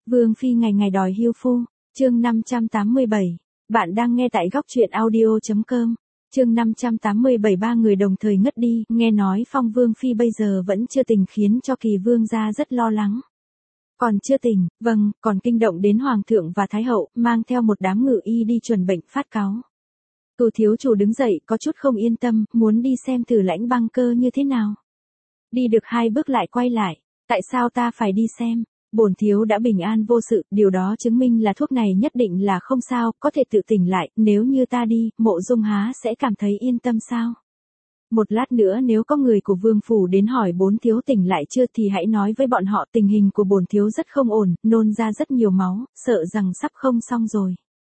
Vương phi ngày ngày đòi hưu phu, chương 587. Bạn đang nghe tại góc truyện audio.com. Chương 587 ba người đồng thời ngất đi, nghe nói Phong Vương phi bây giờ vẫn chưa tỉnh khiến cho Kỳ Vương gia rất lo lắng. Còn chưa tỉnh, vâng, còn kinh động đến Hoàng thượng và Thái hậu, mang theo một đám ngự y đi chuẩn bệnh phát cáu. Cửu thiếu chủ đứng dậy có chút không yên tâm, muốn đi xem thử Lãnh Băng Cơ như thế nào. Đi được 2 bước lại quay lại, tại sao ta phải đi xem? Bổn thiếu đã bình an vô sự, điều đó chứng minh là thuốc này nhất định là không sao, có thể tự tỉnh lại, nếu như ta đi, Mộ Dung há sẽ cảm thấy yên tâm sao? Một lát nữa nếu có người của vương phủ đến hỏi bổn thiếu tỉnh lại chưa thì hãy nói với bọn họ tình hình của bổn thiếu rất không ổn, nôn ra rất nhiều máu, sợ rằng sắp không xong rồi.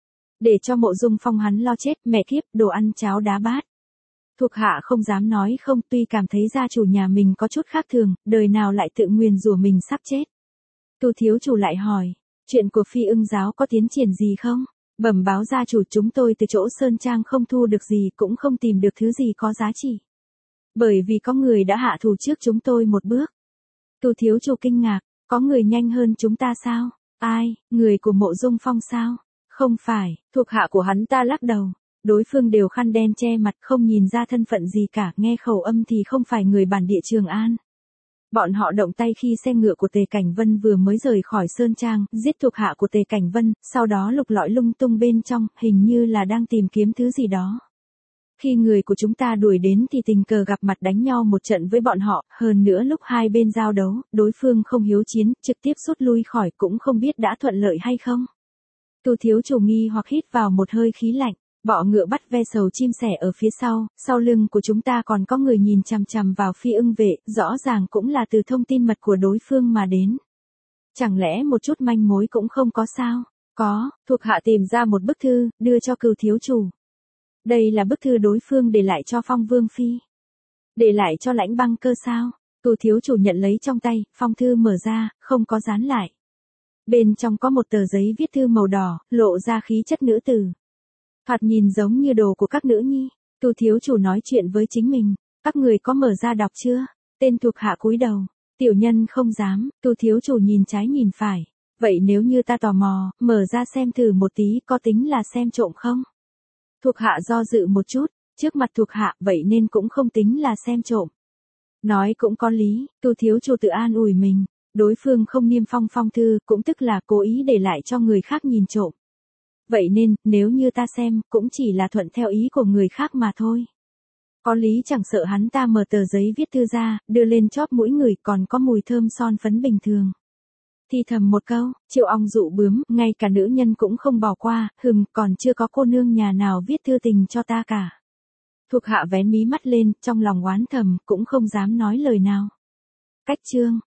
Để cho Mộ Dung Phong hắn lo chết, mẹ kiếp, đồ ăn cháo đá bát. Thuộc hạ không dám nói không, tuy cảm thấy gia chủ nhà mình có chút khác thường, đời nào lại tự nguyền rủa mình sắp chết. Tu thiếu chủ lại hỏi, chuyện của Phi Ưng giáo có tiến triển gì không? Bẩm báo gia chủ, chúng tôi từ chỗ Sơn Trang không thu được gì, cũng không tìm được thứ gì có giá trị. Bởi vì có người đã hạ thủ trước chúng tôi một bước. Tu thiếu chủ kinh ngạc, có người nhanh hơn chúng ta sao? Ai, người của Mộ Dung Phong sao? Không phải, thuộc hạ của hắn ta lắc đầu. Đối phương đều khăn đen che mặt, không nhìn ra thân phận gì cả, nghe khẩu âm thì không phải người bản địa Trường An. Bọn họ động tay khi xe ngựa của Tề Cảnh Vân vừa mới rời khỏi Sơn Trang, giết thuộc hạ của Tề Cảnh Vân, sau đó lục lọi lung tung bên trong, hình như là đang tìm kiếm thứ gì đó. Khi người của chúng ta đuổi đến thì tình cờ gặp mặt đánh nhau một trận với bọn họ, hơn nữa lúc hai bên giao đấu, đối phương không hiếu chiến, trực tiếp rút lui khỏi, cũng không biết đã thuận lợi hay không. Tu thiếu chủ nghi hoặc hít vào một hơi khí lạnh. Bọ ngựa bắt ve sầu chim sẻ ở phía sau lưng của chúng ta còn có người nhìn chằm chằm vào Phi Ưng vệ, rõ ràng cũng là từ thông tin mật của đối phương mà đến. Chẳng lẽ một chút manh mối cũng không có sao? Có, thuộc hạ tìm ra một bức thư, đưa cho Cửu thiếu chủ. Đây là bức thư đối phương để lại cho Phong Vương phi. Để lại cho Lãnh Băng Cơ sao? Cửu thiếu chủ nhận lấy trong tay, phong thư mở ra, không có dán lại. Bên trong có một tờ giấy viết thư màu đỏ, lộ ra khí chất nữ tử. Thoạt nhìn giống như đồ của các nữ nhi. Tu thiếu chủ nói chuyện với chính mình, các người có mở ra đọc chưa? Tên thuộc hạ cúi đầu, tiểu nhân không dám. Tu thiếu chủ nhìn trái nhìn phải, vậy nếu như ta tò mò, mở ra xem thử một tí, có tính là xem trộm không? Thuộc hạ do dự một chút, trước mặt thuộc hạ, vậy nên cũng không tính là xem trộm. Nói cũng có lý, tu thiếu chủ tự an ủi mình, đối phương không niêm phong thư, cũng tức là cố ý để lại cho người khác nhìn trộm. Vậy nên, nếu như ta xem, cũng chỉ là thuận theo ý của người khác mà thôi. Có lý, chẳng sợ hắn ta mở tờ giấy viết thư ra, đưa lên chóp mũi người, còn có mùi thơm son phấn bình thường. Thì thầm một câu, triệu ong dụ bướm, ngay cả nữ nhân cũng không bỏ qua, còn chưa có cô nương nhà nào viết thư tình cho ta cả. Thuộc hạ vén mí mắt lên, trong lòng oán thầm, cũng không dám nói lời nào. Cách chương,